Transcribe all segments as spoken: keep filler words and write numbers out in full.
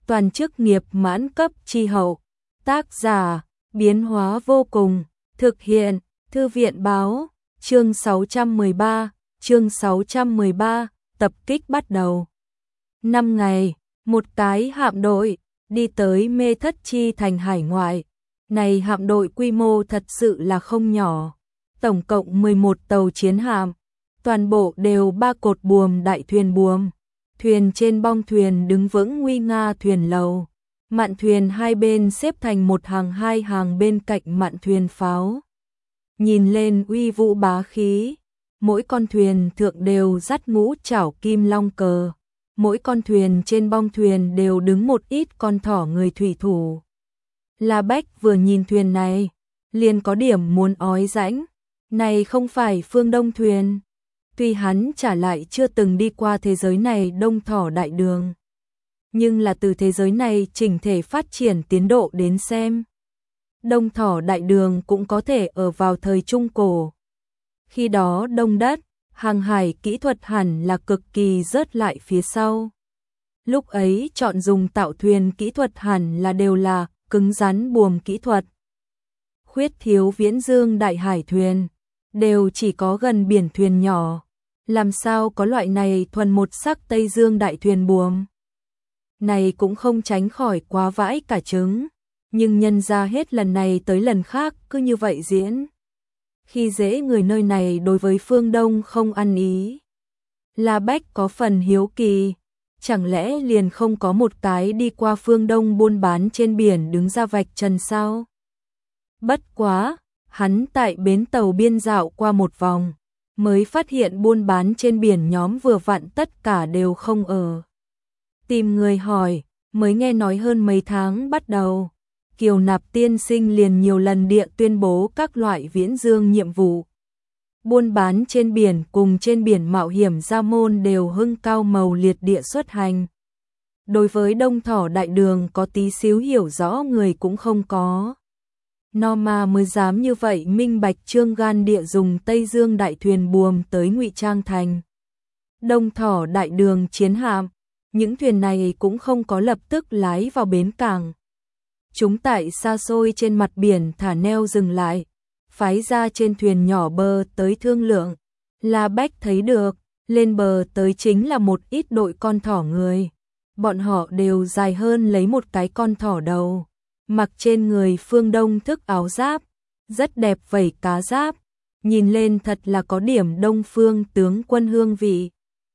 toàn chức nghiệp mãn cấp chi hậu. Tác giả, biến hóa vô cùng, thực hiện, Thư viện báo, chương sáu trăm mười ba, chương sáu trăm mười ba, tập kích bắt đầu. Năm ngày, một cái hạm đội, đi tới Mê Thất Chi thành hải ngoại. Này hạm đội quy mô thật sự là không nhỏ, tổng cộng mười một tàu chiến hạm, toàn bộ đều ba cột buồm đại thuyền buồm. Thuyền trên bong thuyền đứng vững nguy nga thuyền lầu, mạn thuyền hai bên xếp thành một hàng hai hàng bên cạnh mạn thuyền pháo. Nhìn lên uy vũ bá khí, mỗi con thuyền thượng đều dắt ngũ chảo kim long cờ, mỗi con thuyền trên bong thuyền đều đứng một ít con thỏ người thủy thủ. La Bách vừa nhìn thuyền này, liền có điểm muốn ói rãnh, này không phải phương Đông thuyền. Tuy hắn trả lại chưa từng đi qua thế giới này đông thỏ đại đường, nhưng là từ thế giới này chỉnh thể phát triển tiến độ đến xem, đông thỏ đại đường cũng có thể ở vào thời Trung Cổ. Khi đó đông đất, hàng hải kỹ thuật hẳn là cực kỳ rớt lại phía sau. Lúc ấy chọn dùng tạo thuyền kỹ thuật hẳn là đều là cứng rắn buồm kỹ thuật. Khuyết thiếu viễn dương đại hải thuyền, đều chỉ có gần biển thuyền nhỏ. Làm sao có loại này thuần một sắc Tây Dương đại thuyền buồm? Này cũng không tránh khỏi quá vãi cả trứng, nhưng nhân ra hết lần này tới lần khác cứ như vậy diễn. Khi dễ người nơi này đối với phương Đông không ăn ý. La Bách có phần hiếu kỳ, chẳng lẽ liền không có một cái đi qua phương Đông buôn bán trên biển đứng ra vạch trần sao? Bất quá, hắn tại bến tàu biên dạo qua một vòng, mới phát hiện buôn bán trên biển nhóm vừa vặn tất cả đều không ở. Tìm người hỏi, mới nghe nói hơn mấy tháng bắt đầu, Kiều Nạp tiên sinh liền nhiều lần địa tuyên bố các loại viễn dương nhiệm vụ. Buôn bán trên biển cùng trên biển mạo hiểm gia môn đều hưng cao màu liệt địa xuất hành. Đối với đông thỏ đại đường có tí xíu hiểu rõ người cũng không có. Norma mới dám như vậy minh bạch trương gan địa dùng Tây Dương đại thuyền buồm tới ngụy trang thành đông thỏ đại đường chiến hạm. Những thuyền này cũng không có lập tức lái vào bến cảng. Chúng tại xa xôi trên mặt biển thả neo dừng lại, phái ra trên thuyền nhỏ bờ tới thương lượng. La Bách thấy được, lên bờ tới chính là một ít đội con thỏ người. Bọn họ đều dài hơn lấy một cái con thỏ đầu, mặc trên người phương Đông thức áo giáp, rất đẹp vảy cá giáp, nhìn lên thật là có điểm Đông phương tướng quân hương vị.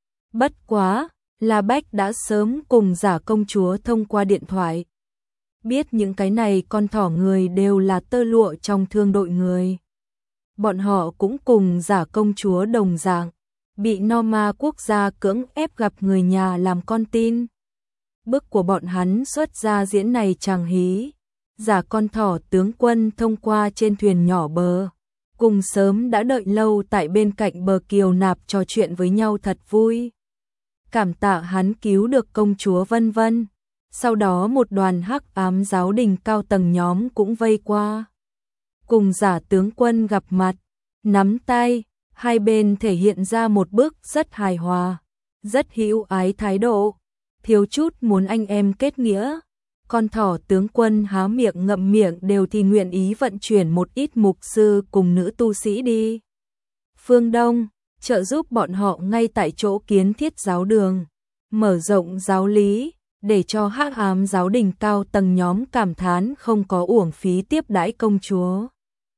Bất quá, La Bách đã sớm cùng giả công chúa thông qua điện thoại. Biết những cái này con thỏ người đều là tơ lụa trong thương đội người. Bọn họ cũng cùng giả công chúa đồng dạng, bị Norma quốc gia cưỡng ép gặp người nhà làm con tin. Bước của bọn hắn xuất ra diễn này chàng hí. Giả con thỏ tướng quân thông qua trên thuyền nhỏ bờ, cùng sớm đã đợi lâu tại bên cạnh bờ Kiều Nạp trò chuyện với nhau thật vui. Cảm tạ hắn cứu được công chúa vân vân. Sau đó một đoàn hắc ám giáo đình cao tầng nhóm cũng vây qua. Cùng giả tướng quân gặp mặt, nắm tay, hai bên thể hiện ra một bước rất hài hòa, rất hữu ái thái độ, thiếu chút muốn anh em kết nghĩa. Con thỏ tướng quân há miệng ngậm miệng đều thì nguyện ý vận chuyển một ít mục sư cùng nữ tu sĩ đi phương Đông, trợ giúp bọn họ ngay tại chỗ kiến thiết giáo đường, mở rộng giáo lý, để cho hắc ám giáo đình cao tầng nhóm cảm thán không có uổng phí tiếp đãi công chúa.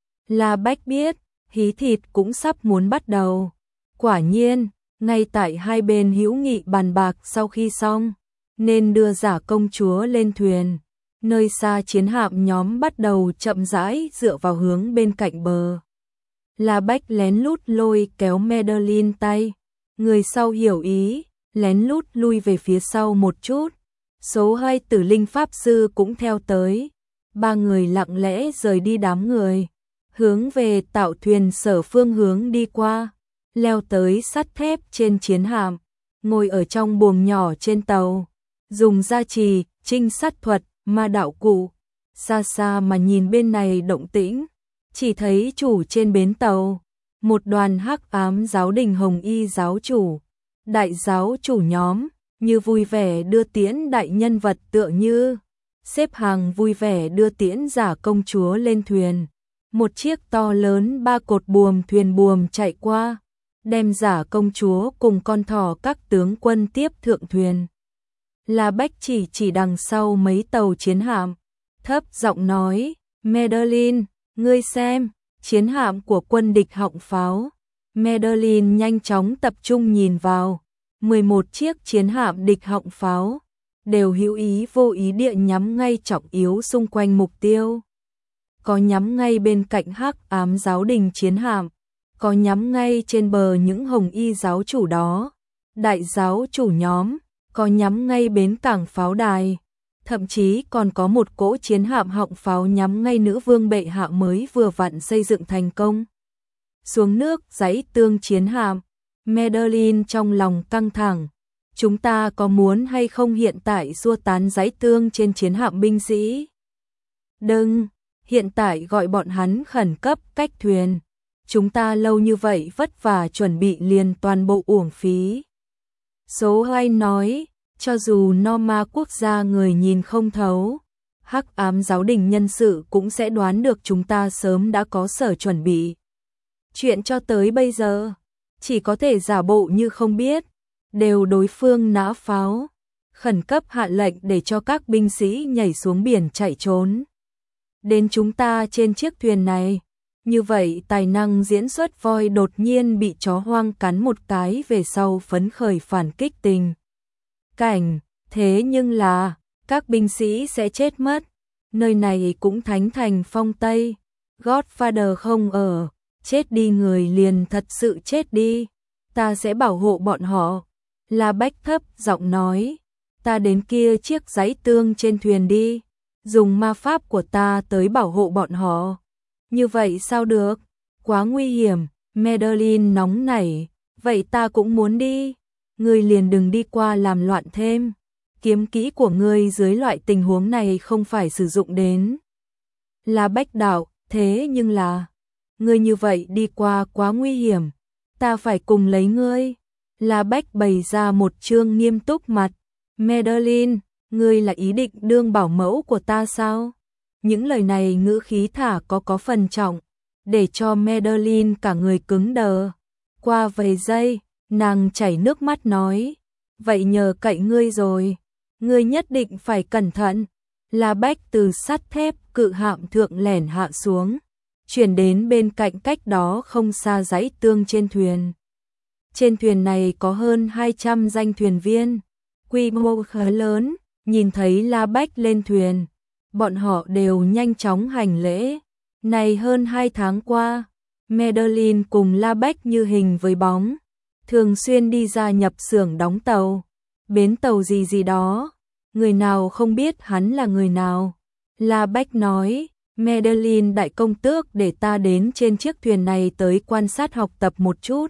La Bách biết, hí thịt cũng sắp muốn bắt đầu. Quả nhiên, ngay tại hai bên hữu nghị bàn bạc sau khi xong, nên đưa giả công chúa lên thuyền. Nơi xa chiến hạm nhóm bắt đầu chậm rãi dựa vào hướng bên cạnh bờ. La Bách lén lút lôi kéo Madeline tay, người sau hiểu ý, lén lút lui về phía sau một chút. Số hai tử linh pháp sư cũng theo tới. Ba người lặng lẽ rời đi đám người, hướng về tạo thuyền sở phương hướng đi qua, leo tới sắt thép trên chiến hạm, ngồi ở trong buồng nhỏ trên tàu, dùng gia trì, trinh sát thuật, ma đạo cụ. Xa xa mà nhìn bên này động tĩnh, chỉ thấy chủ trên bến tàu, một đoàn hắc ám giáo đình hồng y giáo chủ, đại giáo chủ nhóm, như vui vẻ đưa tiễn đại nhân vật, tựa như xếp hàng vui vẻ đưa tiễn giả công chúa lên thuyền. Một chiếc to lớn ba cột buồm thuyền buồm chạy qua, đem giả công chúa cùng con thỏ các tướng quân tiếp thượng thuyền. La Bách chỉ chỉ đằng sau mấy tàu chiến hạm, thấp giọng nói, Madeline, ngươi xem, chiến hạm của quân địch họng pháo. Madeline nhanh chóng tập trung nhìn vào, mười một chiếc chiến hạm địch họng pháo, đều hữu ý vô ý địa nhắm ngay trọng yếu xung quanh mục tiêu. Có nhắm ngay bên cạnh Hắc Ám giáo đình chiến hạm, có nhắm ngay trên bờ những hồng y giáo chủ đó, đại giáo chủ nhóm, có nhắm ngay bến cảng pháo đài, thậm chí còn có một cỗ chiến hạm họng pháo nhắm ngay nữ vương bệ hạ mới vừa vặn xây dựng thành công. Xuống nước dãy tương chiến hạm, Madeline trong lòng căng thẳng, chúng ta có muốn hay không hiện tại xua tán dãy tương trên chiến hạm binh sĩ? Đừng, hiện tại gọi bọn hắn khẩn cấp cách thuyền. Chúng ta lâu như vậy vất vả chuẩn bị liền toàn bộ uổng phí. Số hai nói, cho dù Norma quốc gia người nhìn không thấu, Hắc Ám giáo đình nhân sự cũng sẽ đoán được chúng ta sớm đã có sở chuẩn bị. Chuyện cho tới bây giờ, chỉ có thể giả bộ như không biết, đều đối phương nã pháo, khẩn cấp hạ lệnh để cho các binh sĩ nhảy xuống biển chạy trốn. Đến chúng ta trên chiếc thuyền này, như vậy tài năng diễn xuất voi đột nhiên bị chó hoang cắn một cái về sau phấn khởi phản kích tình cảnh, thế nhưng là, các binh sĩ sẽ chết mất, nơi này cũng thánh thành phong Tây, Godfather không ở, chết đi người liền thật sự chết đi, ta sẽ bảo hộ bọn họ. La Bách thấp giọng nói, ta đến kia chiếc dãy tương trên thuyền đi, dùng ma pháp của ta tới bảo hộ bọn họ. Như vậy sao được, quá nguy hiểm. Madeline nóng nảy, vậy ta cũng muốn đi, ngươi liền đừng đi qua làm loạn thêm, kiếm kỹ của ngươi dưới loại tình huống này không phải sử dụng đến. La Bách đạo, thế nhưng là, ngươi như vậy đi qua quá nguy hiểm, ta phải cùng lấy ngươi. La Bách bày ra một trương nghiêm túc mặt, Madeline, ngươi là ý định đương bảo mẫu của ta sao? Những lời này ngữ khí thả có có phần trọng, để cho Madeline cả người cứng đờ. Qua vài giây, nàng chảy nước mắt nói, vậy nhờ cậy ngươi rồi, ngươi nhất định phải cẩn thận. La Bách từ sắt thép cự hạm thượng lẻn hạ xuống, chuyển đến bên cạnh cách đó không xa dãy tương trên thuyền. Trên thuyền này có hơn hai trăm danh thuyền viên, quy mô khá lớn, nhìn thấy La Bách lên thuyền, bọn họ đều nhanh chóng hành lễ. Này hơn hai tháng qua, Madeline cùng La Bách như hình với bóng, thường xuyên đi ra nhập xưởng đóng tàu, bến tàu gì gì đó, người nào không biết hắn là người nào. La Bách nói, Madeline đại công tước để ta đến trên chiếc thuyền này tới quan sát học tập một chút.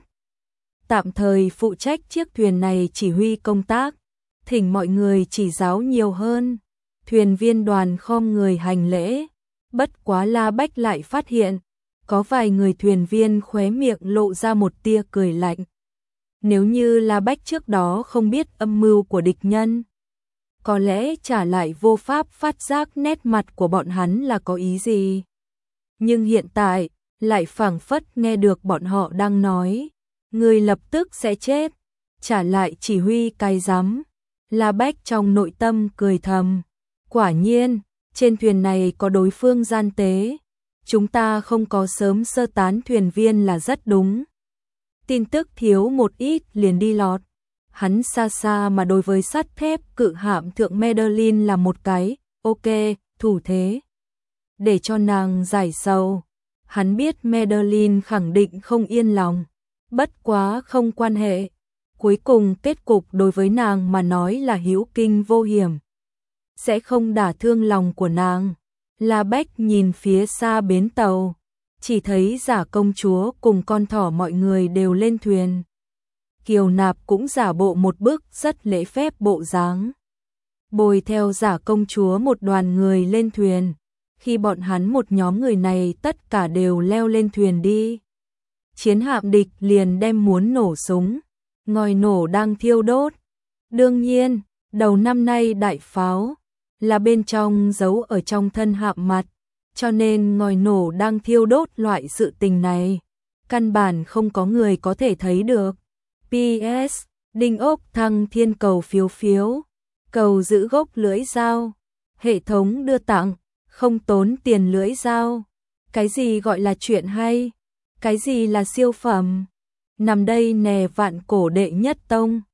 Tạm thời phụ trách chiếc thuyền này chỉ huy công tác, thỉnh mọi người chỉ giáo nhiều hơn. Thuyền viên đoàn khom người hành lễ, bất quá La Bách lại phát hiện, có vài người thuyền viên khóe miệng lộ ra một tia cười lạnh. Nếu như La Bách trước đó không biết âm mưu của địch nhân, có lẽ trả lại vô pháp phát giác nét mặt của bọn hắn là có ý gì. Nhưng hiện tại, lại phảng phất nghe được bọn họ đang nói, người lập tức sẽ chết, trả lại chỉ huy cái rắm. La Bách trong nội tâm cười thầm, quả nhiên, trên thuyền này có đối phương gian tế, chúng ta không có sớm sơ tán thuyền viên là rất đúng. Tin tức thiếu một ít liền đi lọt. Hắn xa xa mà đối với sắt thép cự hạm thượng Madeline là một cái, ok, thủ thế. Để cho nàng giải sầu. Hắn biết Madeline khẳng định không yên lòng. Bất quá không quan hệ. Cuối cùng kết cục đối với nàng mà nói là hữu kinh vô hiểm. Sẽ không đả thương lòng của nàng. La Bách nhìn phía xa bến tàu. Chỉ thấy giả công chúa cùng con thỏ mọi người đều lên thuyền. Kiều Nạp cũng giả bộ một bước rất lễ phép bộ dáng. Bồi theo giả công chúa một đoàn người lên thuyền. Khi bọn hắn một nhóm người này tất cả đều leo lên thuyền đi. Chiến hạm địch liền đem muốn nổ súng. Ngòi nổ đang thiêu đốt. Đương nhiên, đầu năm nay đại pháo là bên trong giấu ở trong thân hạm mặt, cho nên ngòi nổ đang thiêu đốt loại sự tình này, căn bản không có người có thể thấy được. pê ét Đinh ốc thăng thiên cầu phiếu phiếu, cầu giữ gốc lưỡi dao, hệ thống đưa tặng, không tốn tiền lưỡi dao. Cái gì gọi là chuyện hay? Cái gì là siêu phẩm? Nằm đây nè vạn cổ đệ nhất tông.